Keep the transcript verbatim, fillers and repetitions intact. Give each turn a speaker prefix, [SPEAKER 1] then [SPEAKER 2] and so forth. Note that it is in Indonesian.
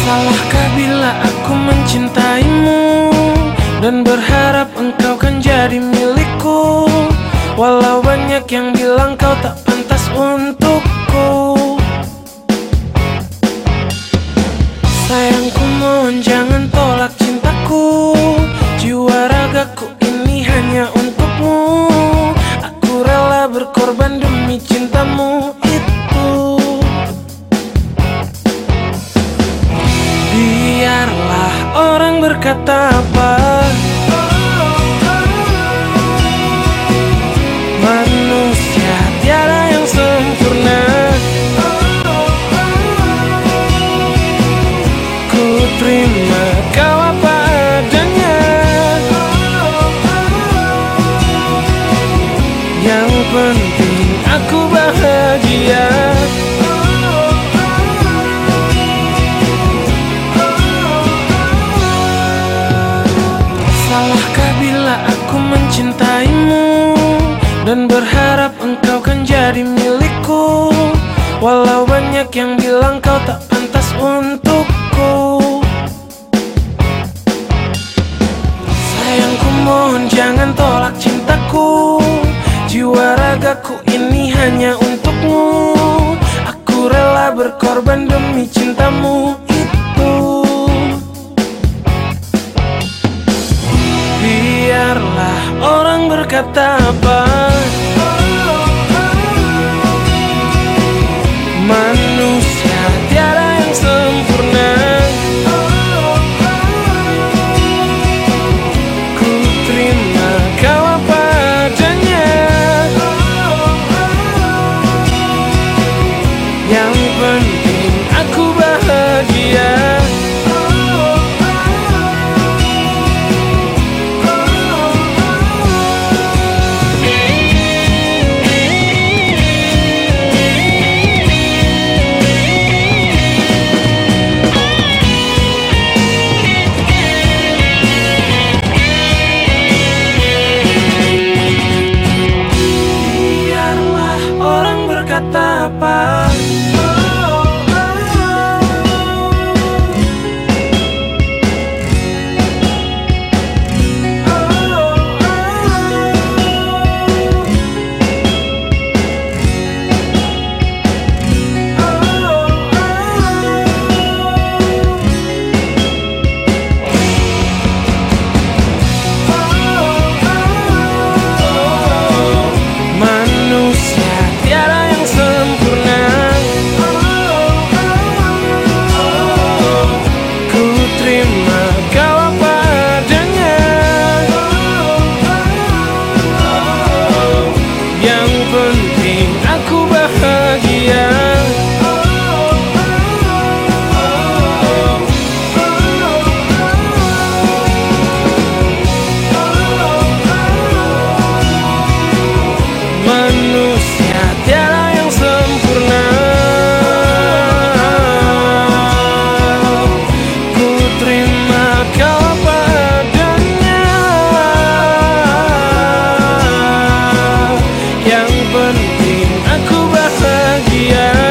[SPEAKER 1] Salahkah bila aku mencintaimu dan berharap engkau kan jadi milikku, walau banyak yang bilang kau tak pantas untukku. Sayangku, mohon jangan tolak cintaku. Jiwa ragaku ini hanya untukmu. Aku rela berkorban demi cintamu itu. Biarlah orang berkata apa, manusia tiada yang sempurna. Ku terima kau apa adanya. Yang penting aku bahagia. Salahkah bila aku mencintaimu dan berharap engkau kan jadi milikku, walau banyak yang bilang kau tak pantas untukku. Sayangku, mohon jangan tolak cintaku. Jiwa ragaku ini hanya untukmu. Aku rela berkorban demi cintamu itu. Biarlah orang berkata apa, manusia tiada yang sempurna. Ku terima kau apa adanya. Yang penting aku bahagia. Kata apa, manusia tiada yang sempurna. Ku terima kau apa adanya. Yang penting aku bahagia. Manusia tiada yang sempurna. Ku terima kau apa adanya. Yang penting aku bahagia.